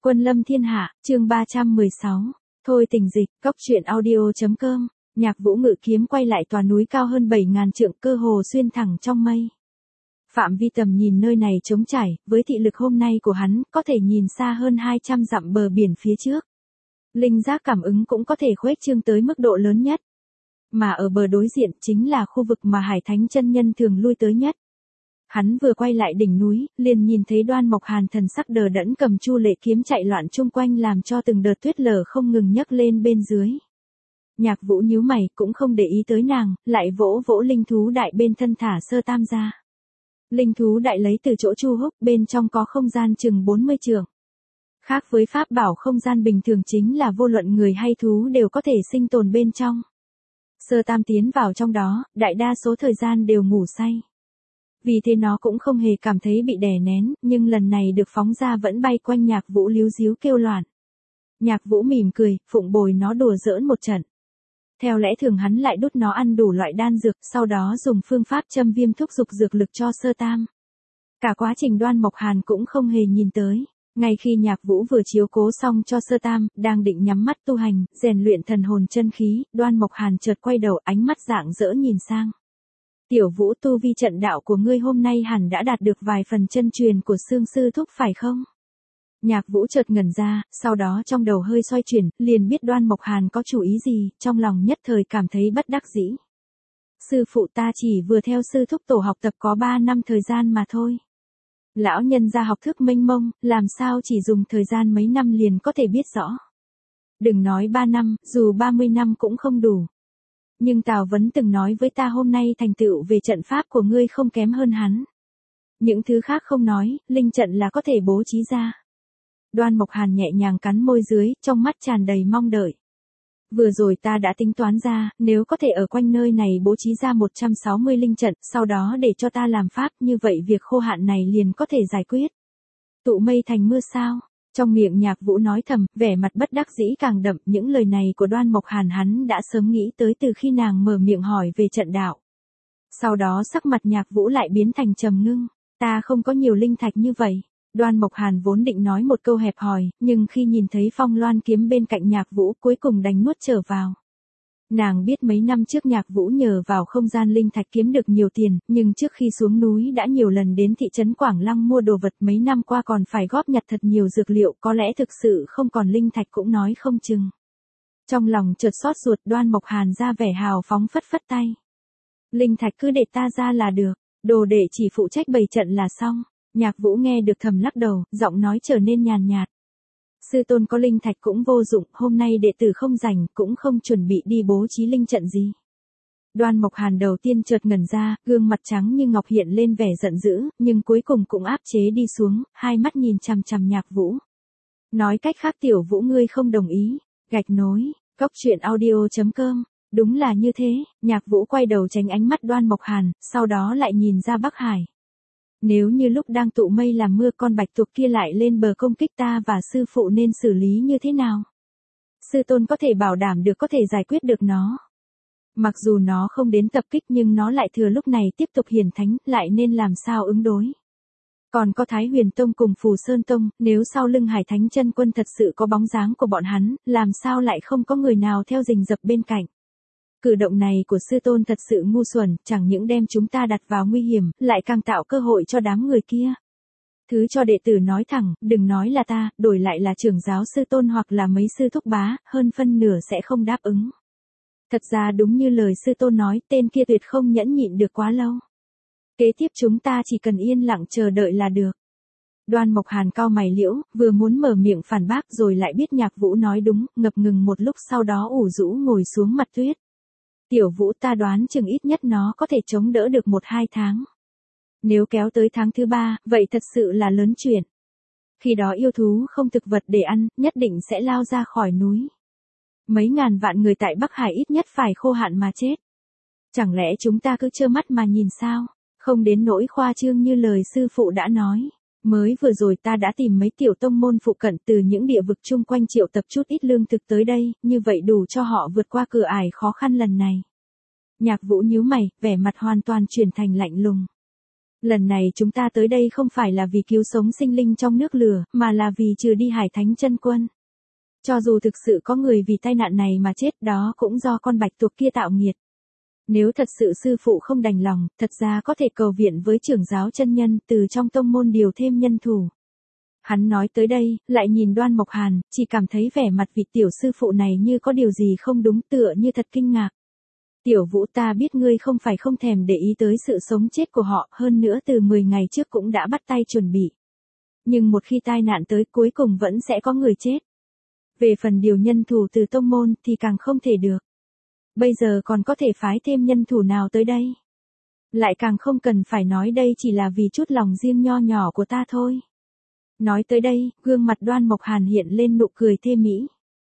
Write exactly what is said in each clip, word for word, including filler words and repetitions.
Quân lâm thiên hạ, chương ba trăm mười sáu. Thôi tình dịch, cốc truyện audio.com. Nhạc Vũ ngự kiếm quay lại tòa núi cao hơn bảy ngàn trượng, cơ hồ xuyên thẳng trong mây. Phạm vi tầm nhìn nơi này trống trải, với thị lực hôm nay của hắn, có thể nhìn xa hơn hai trăm dặm bờ biển phía trước. Linh giác cảm ứng cũng có thể khuếch trương tới mức độ lớn nhất. Mà ở bờ đối diện chính là khu vực mà Hải Thánh chân nhân thường lui tới nhất. Hắn vừa quay lại đỉnh núi, liền nhìn thấy Đoan Mộc Hàn thần sắc đờ đẫn cầm Chu Lệ kiếm chạy loạn chung quanh, làm cho từng đợt tuyết lở không ngừng nhấc lên bên dưới. Nhạc Vũ nhíu mày, cũng không để ý tới nàng, lại vỗ vỗ linh thú đại bên thân thả Sơ Tam ra. Linh thú đại lấy từ chỗ Chu Húc, bên trong có không gian chừng bốn mươi trượng. Khác với pháp bảo không gian bình thường chính là vô luận người hay thú đều có thể sinh tồn bên trong. Sơ Tam tiến vào trong đó, đại đa số thời gian đều ngủ say. Vì thế nó cũng không hề cảm thấy bị đè nén, nhưng lần này được phóng ra vẫn bay quanh Nhạc Vũ líu díu kêu loạn. Nhạc Vũ mỉm cười, phụng bồi nó đùa giỡn một trận. Theo lẽ thường hắn lại đút nó ăn đủ loại đan dược, sau đó dùng phương pháp châm viêm thúc dục dược lực cho Sơ Tam. Cả quá trình Đoan Mộc Hàn cũng không hề nhìn tới. Ngay khi Nhạc Vũ vừa chiếu cố xong cho Sơ Tam, đang định nhắm mắt tu hành, rèn luyện thần hồn chân khí, Đoan Mộc Hàn chợt quay đầu, ánh mắt rạng rỡ nhìn sang. Tiểu Vũ, tu vi trận đạo của ngươi hôm nay hẳn đã đạt được vài phần chân truyền của Xương sư thúc phải không? Nhạc Vũ chợt ngẩn ra, sau đó trong đầu hơi xoay chuyển, liền biết Đoan Mộc Hàn có chủ ý gì, trong lòng nhất thời cảm thấy bất đắc dĩ. Sư phụ ta chỉ vừa theo sư thúc tổ học tập có ba năm thời gian mà thôi. Lão nhân gia học thức mênh mông, làm sao chỉ dùng thời gian mấy năm liền có thể biết rõ. Đừng nói ba năm, dù ba mươi năm cũng không đủ. Nhưng Tào Vấn từng nói với ta hôm nay thành tựu về trận pháp của ngươi không kém hơn hắn. Những thứ khác không nói, linh trận là có thể bố trí ra. Đoan Mộc Hàn nhẹ nhàng cắn môi dưới, trong mắt tràn đầy mong đợi. Vừa rồi ta đã tính toán ra, nếu có thể ở quanh nơi này bố trí ra một trăm sáu mươi linh trận, sau đó để cho ta làm pháp, như vậy việc khô hạn này liền có thể giải quyết. Tụ mây thành mưa sao? Trong miệng Nhạc Vũ nói thầm, vẻ mặt bất đắc dĩ càng đậm, những lời này của Đoan Mộc Hàn hắn đã sớm nghĩ tới từ khi nàng mở miệng hỏi về trận đạo. Sau đó sắc mặt Nhạc Vũ lại biến thành trầm ngưng, ta không có nhiều linh thạch như vậy. Đoan Mộc Hàn vốn định nói một câu hẹp hòi, nhưng khi nhìn thấy Phong Loan kiếm bên cạnh Nhạc Vũ cuối cùng đành nuốt trở vào. Nàng biết mấy năm trước Nhạc Vũ nhờ vào không gian linh thạch kiếm được nhiều tiền, nhưng trước khi xuống núi đã nhiều lần đến thị trấn Quảng Lăng mua đồ vật, mấy năm qua còn phải góp nhặt thật nhiều dược liệu, có lẽ thực sự không còn linh thạch cũng nói không chừng. Trong lòng chợt xót ruột, Đoan Mộc Hàn ra vẻ hào phóng phất phất tay. Linh thạch cứ để ta ra là được, đồ đệ chỉ phụ trách bày trận là xong. Nhạc Vũ nghe được thầm lắc đầu, giọng nói trở nên nhàn nhạt. Sư tôn có linh thạch cũng vô dụng, hôm nay đệ tử không rảnh, cũng không chuẩn bị đi bố trí linh trận gì. Đoan Mộc Hàn đầu tiên chợt ngẩn ra, gương mặt trắng như ngọc hiện lên vẻ giận dữ, nhưng cuối cùng cũng áp chế đi xuống, hai mắt nhìn chằm chằm Nhạc Vũ. Nói cách khác Tiểu Vũ ngươi không đồng ý. Gạch nối, cốc truyện audio.com. Đúng là như thế, Nhạc Vũ quay đầu tránh ánh mắt Đoan Mộc Hàn, sau đó lại nhìn ra Bắc Hải. Nếu như lúc đang tụ mây làm mưa con bạch tuộc kia lại lên bờ công kích ta và sư phụ nên xử lý như thế nào? Sư tôn có thể bảo đảm được có thể giải quyết được nó. Mặc dù nó không đến tập kích nhưng nó lại thừa lúc này tiếp tục hiển thánh, lại nên làm sao ứng đối? Còn có Thái Huyền Tông cùng Phù Sơn Tông, nếu sau lưng Hải Thánh chân quân thật sự có bóng dáng của bọn hắn, làm sao lại không có người nào theo rình rập bên cạnh? Cử động này của sư tôn thật sự ngu xuẩn, chẳng những đem chúng ta đặt vào nguy hiểm, lại càng tạo cơ hội cho đám người kia. Thứ cho đệ tử nói thẳng, đừng nói là ta, đổi lại là trưởng giáo sư tôn hoặc là mấy sư thúc bá, hơn phân nửa sẽ không đáp ứng. Thật ra đúng như lời sư tôn nói, tên kia tuyệt không nhẫn nhịn được quá lâu. Kế tiếp chúng ta chỉ cần yên lặng chờ đợi là được. Đoan Mộc Hàn cau mày liễu, vừa muốn mở miệng phản bác rồi lại biết Nhạc Vũ nói đúng, ngập ngừng một lúc sau đó ủ rũ ngồi xuống mặt tuyết. Tiểu Vũ, ta đoán chừng ít nhất nó có thể chống đỡ được một hai tháng. Nếu kéo tới tháng thứ ba, vậy thật sự là lớn chuyện. Khi đó yêu thú không thực vật để ăn, nhất định sẽ lao ra khỏi núi. Mấy ngàn vạn người tại Bắc Hải ít nhất phải khô hạn mà chết. Chẳng lẽ chúng ta cứ trơ mắt mà nhìn sao? Không đến nỗi khoa trương như lời sư phụ đã nói. Mới vừa rồi ta đã tìm mấy tiểu tông môn phụ cận từ những địa vực chung quanh triệu tập chút ít lương thực tới đây, như vậy đủ cho họ vượt qua cửa ải khó khăn lần này. Nhạc Vũ nhíu mày, vẻ mặt hoàn toàn chuyển thành lạnh lùng. Lần này chúng ta tới đây không phải là vì cứu sống sinh linh trong nước lửa, mà là vì trừ đi Hải Thánh Chân Quân. Cho dù thực sự có người vì tai nạn này mà chết, đó cũng do con bạch tuộc kia tạo nghiệt. Nếu thật sự sư phụ không đành lòng, thật ra có thể cầu viện với trưởng giáo chân nhân, từ trong tông môn điều thêm nhân thủ. Hắn nói tới đây, lại nhìn Đoan Mộc Hàn, chỉ cảm thấy vẻ mặt vị tiểu sư phụ này như có điều gì không đúng, tựa như thật kinh ngạc. Tiểu Vũ, ta biết ngươi không phải không thèm để ý tới sự sống chết của họ, hơn nữa từ mười ngày trước cũng đã bắt tay chuẩn bị. Nhưng một khi tai nạn tới, cuối cùng vẫn sẽ có người chết. Về phần điều nhân thủ từ tông môn thì càng không thể được. Bây giờ còn có thể phái thêm nhân thủ nào tới đây? Lại càng không cần phải nói đây chỉ là vì chút lòng riêng nho nhỏ của ta thôi. Nói tới đây, gương mặt Đoan Mộc Hàn hiện lên nụ cười thê mỹ.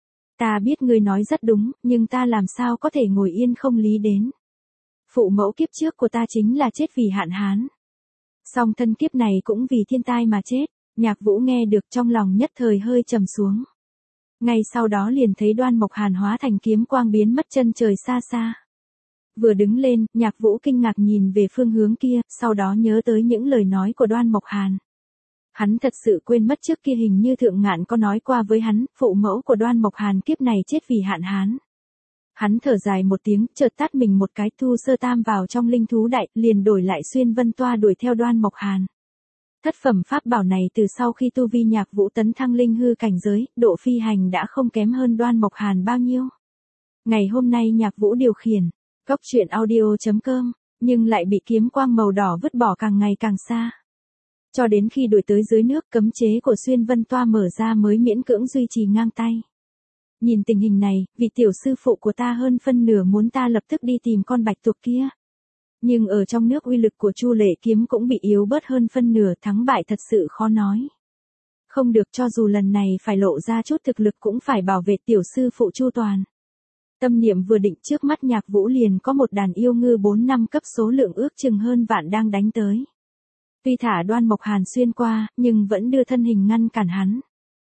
Ta biết ngươi nói rất đúng, nhưng ta làm sao có thể ngồi yên không lý đến. Phụ mẫu kiếp trước của ta chính là chết vì hạn hán. Song thân kiếp này cũng vì thiên tai mà chết. Nhạc Vũ nghe được trong lòng nhất thời hơi trầm xuống. Ngay sau đó liền thấy Đoan Mộc Hàn hóa thành kiếm quang biến mất chân trời xa xa. Vừa đứng lên, Nhạc Vũ kinh ngạc nhìn về phương hướng kia, sau đó nhớ tới những lời nói của Đoan Mộc Hàn. Hắn thật sự quên mất trước kia hình như Thượng Ngạn có nói qua với hắn, phụ mẫu của Đoan Mộc Hàn kiếp này chết vì hạn hán. Hắn thở dài một tiếng, chợt tát mình một cái, thu sơ tam vào trong linh thú đại, liền đổi lại xuyên vân toa đuổi theo Đoan Mộc Hàn. Thất phẩm pháp bảo này từ sau khi tu vi Nhạc Vũ tấn thăng linh hư cảnh giới, độ phi hành đã không kém hơn Đoan Mộc Hàn bao nhiêu. Ngày hôm nay Nhạc Vũ điều khiển, cốc truyện audio chấm com, nhưng lại bị kiếm quang màu đỏ vứt bỏ càng ngày càng xa. Cho đến khi đuổi tới dưới nước, cấm chế của xuyên vân toa mở ra mới miễn cưỡng duy trì ngang tay. Nhìn tình hình này, vị tiểu sư phụ của ta hơn phân nửa muốn ta lập tức đi tìm con bạch tuộc kia. Nhưng ở trong nước uy lực của Chu Lệ kiếm cũng bị yếu bớt hơn phân nửa, thắng bại thật sự khó nói. Không được, cho dù lần này phải lộ ra chút thực lực cũng phải bảo vệ tiểu sư phụ chu toàn. Tâm niệm vừa định, trước mắt Nhạc Vũ liền có một đàn yêu ngư bốn năm cấp số lượng ước chừng hơn vạn đang đánh tới. Tuy thả Đoan Mộc Hàn xuyên qua, nhưng vẫn đưa thân hình ngăn cản hắn.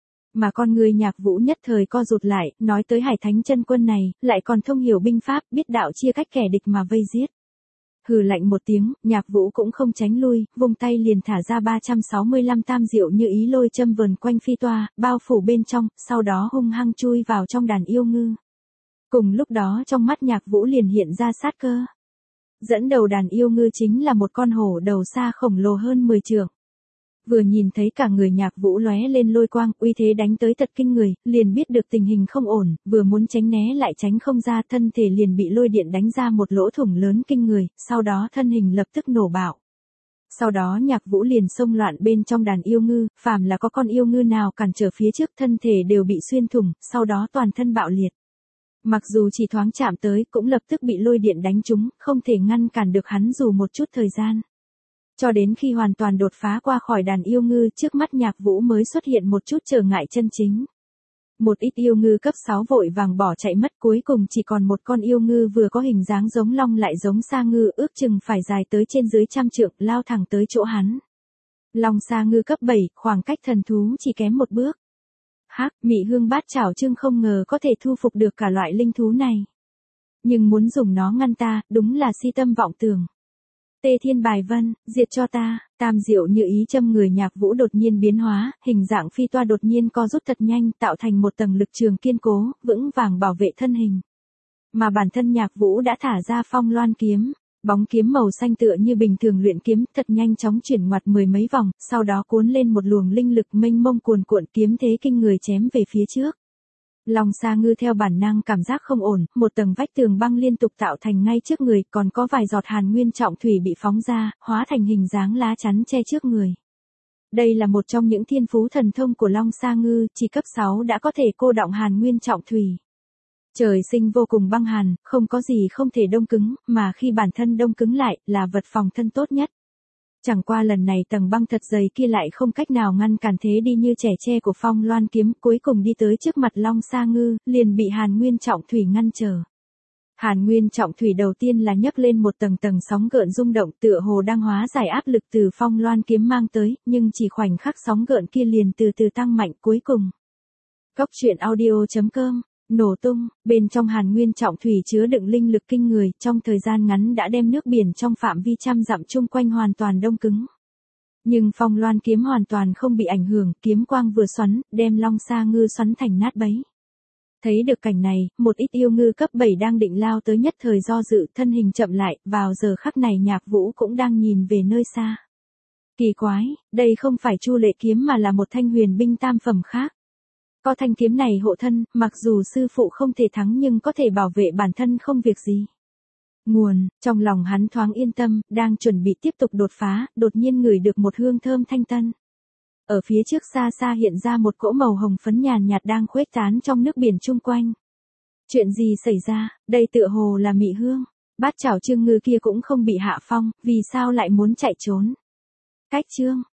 Mà con người Nhạc Vũ nhất thời co rụt lại, nói tới Hải Thánh Chân Quân này, lại còn thông hiểu binh pháp, biết đạo chia cách kẻ địch mà vây giết. Hừ lạnh một tiếng, Nhạc Vũ cũng không tránh lui, vung tay liền thả ra ba trăm sáu mươi lăm tam diệu như ý lôi châm vờn quanh phi toa, bao phủ bên trong, sau đó hung hăng chui vào trong đàn yêu ngư. Cùng lúc đó trong mắt Nhạc Vũ liền hiện ra sát cơ. Dẫn đầu đàn yêu ngư chính là một con hổ đầu xa khổng lồ hơn mười trượng. Vừa nhìn thấy cả người Nhạc Vũ lóe lên lôi quang, uy thế đánh tới thật kinh người, liền biết được tình hình không ổn, vừa muốn tránh né lại tránh không ra, thân thể liền bị lôi điện đánh ra một lỗ thủng lớn kinh người, sau đó thân hình lập tức nổ bạo. Sau đó Nhạc Vũ liền xông loạn bên trong đàn yêu ngư, phàm là có con yêu ngư nào cản trở phía trước, thân thể đều bị xuyên thủng, sau đó toàn thân bạo liệt. Mặc dù chỉ thoáng chạm tới, cũng lập tức bị lôi điện đánh trúng, không thể ngăn cản được hắn dù một chút thời gian. Cho đến khi hoàn toàn đột phá qua khỏi đàn yêu ngư, trước mắt Nhạc Vũ mới xuất hiện một chút trở ngại chân chính. Một ít yêu ngư cấp sáu vội vàng bỏ chạy mất, cuối cùng chỉ còn một con yêu ngư vừa có hình dáng giống long lại giống sa ngư, ước chừng phải dài tới trên dưới trăm trượng, lao thẳng tới chỗ hắn. Long sa ngư cấp bảy, khoảng cách thần thú chỉ kém một bước. Hắc, Mị Hương Bát Chảo Trương không ngờ có thể thu phục được cả loại linh thú này. Nhưng muốn dùng nó ngăn ta, đúng là si tâm vọng tưởng. Tê Thiên Bài Vân, diệt cho ta. Tam diệu như ý châm người Nhạc Vũ đột nhiên biến hóa, hình dạng phi toa đột nhiên co rút thật nhanh, tạo thành một tầng lực trường kiên cố, vững vàng bảo vệ thân hình. Mà bản thân Nhạc Vũ đã thả ra Phong Loan kiếm, bóng kiếm màu xanh tựa như bình thường luyện kiếm, thật nhanh chóng chuyển ngoặt mười mấy vòng, sau đó cuốn lên một luồng linh lực mênh mông cuồn cuộn, kiếm thế kinh người chém về phía trước. Long sa ngư theo bản năng cảm giác không ổn, một tầng vách tường băng liên tục tạo thành ngay trước người, còn có vài giọt hàn nguyên trọng thủy bị phóng ra, hóa thành hình dáng lá chắn che trước người. Đây là một trong những thiên phú thần thông của Long sa ngư, chỉ cấp sáu đã có thể cô đọng hàn nguyên trọng thủy. Trời sinh vô cùng băng hàn, không có gì không thể đông cứng, mà khi bản thân đông cứng lại, là vật phòng thân tốt nhất. Chẳng qua lần này tầng băng thật dày kia lại không cách nào ngăn cản thế đi như trẻ tre của Phong Loan kiếm, cuối cùng đi tới trước mặt Long sa ngư, liền bị hàn nguyên trọng thủy ngăn trở. Hàn nguyên trọng thủy đầu tiên là nhấc lên một tầng tầng sóng gợn rung động, tựa hồ đang hóa giải áp lực từ Phong Loan kiếm mang tới, nhưng chỉ khoảnh khắc sóng gợn kia liền từ từ tăng mạnh, cuối cùng. cốc truyện audio chấm com nổ tung, bên trong hàn nguyên trọng thủy chứa đựng linh lực kinh người, trong thời gian ngắn đã đem nước biển trong phạm vi trăm dặm chung quanh hoàn toàn đông cứng. Nhưng Phong Loan kiếm hoàn toàn không bị ảnh hưởng, kiếm quang vừa xoắn, đem Long Sa ngư xoắn thành nát bấy. Thấy được cảnh này, một ít yêu ngư cấp bảy đang định lao tới nhất thời do dự, thân hình chậm lại, vào giờ khắc này Nhạc Vũ cũng đang nhìn về nơi xa. Kỳ quái, đây không phải Chu Lệ kiếm mà là một thanh huyền binh tam phẩm khác. Có thanh kiếm này hộ thân, mặc dù sư phụ không thể thắng nhưng có thể bảo vệ bản thân không việc gì. Nguồn, trong lòng hắn thoáng yên tâm, đang chuẩn bị tiếp tục đột phá, đột nhiên ngửi được một hương thơm thanh tân. Ở phía trước xa xa hiện ra một cỗ màu hồng phấn nhàn nhạt đang khuếch tán trong nước biển chung quanh. Chuyện gì xảy ra, đây tựa hồ là mị hương. Bát chảo Trương Ngư kia cũng không bị hạ phong, vì sao lại muốn chạy trốn? Cách chương,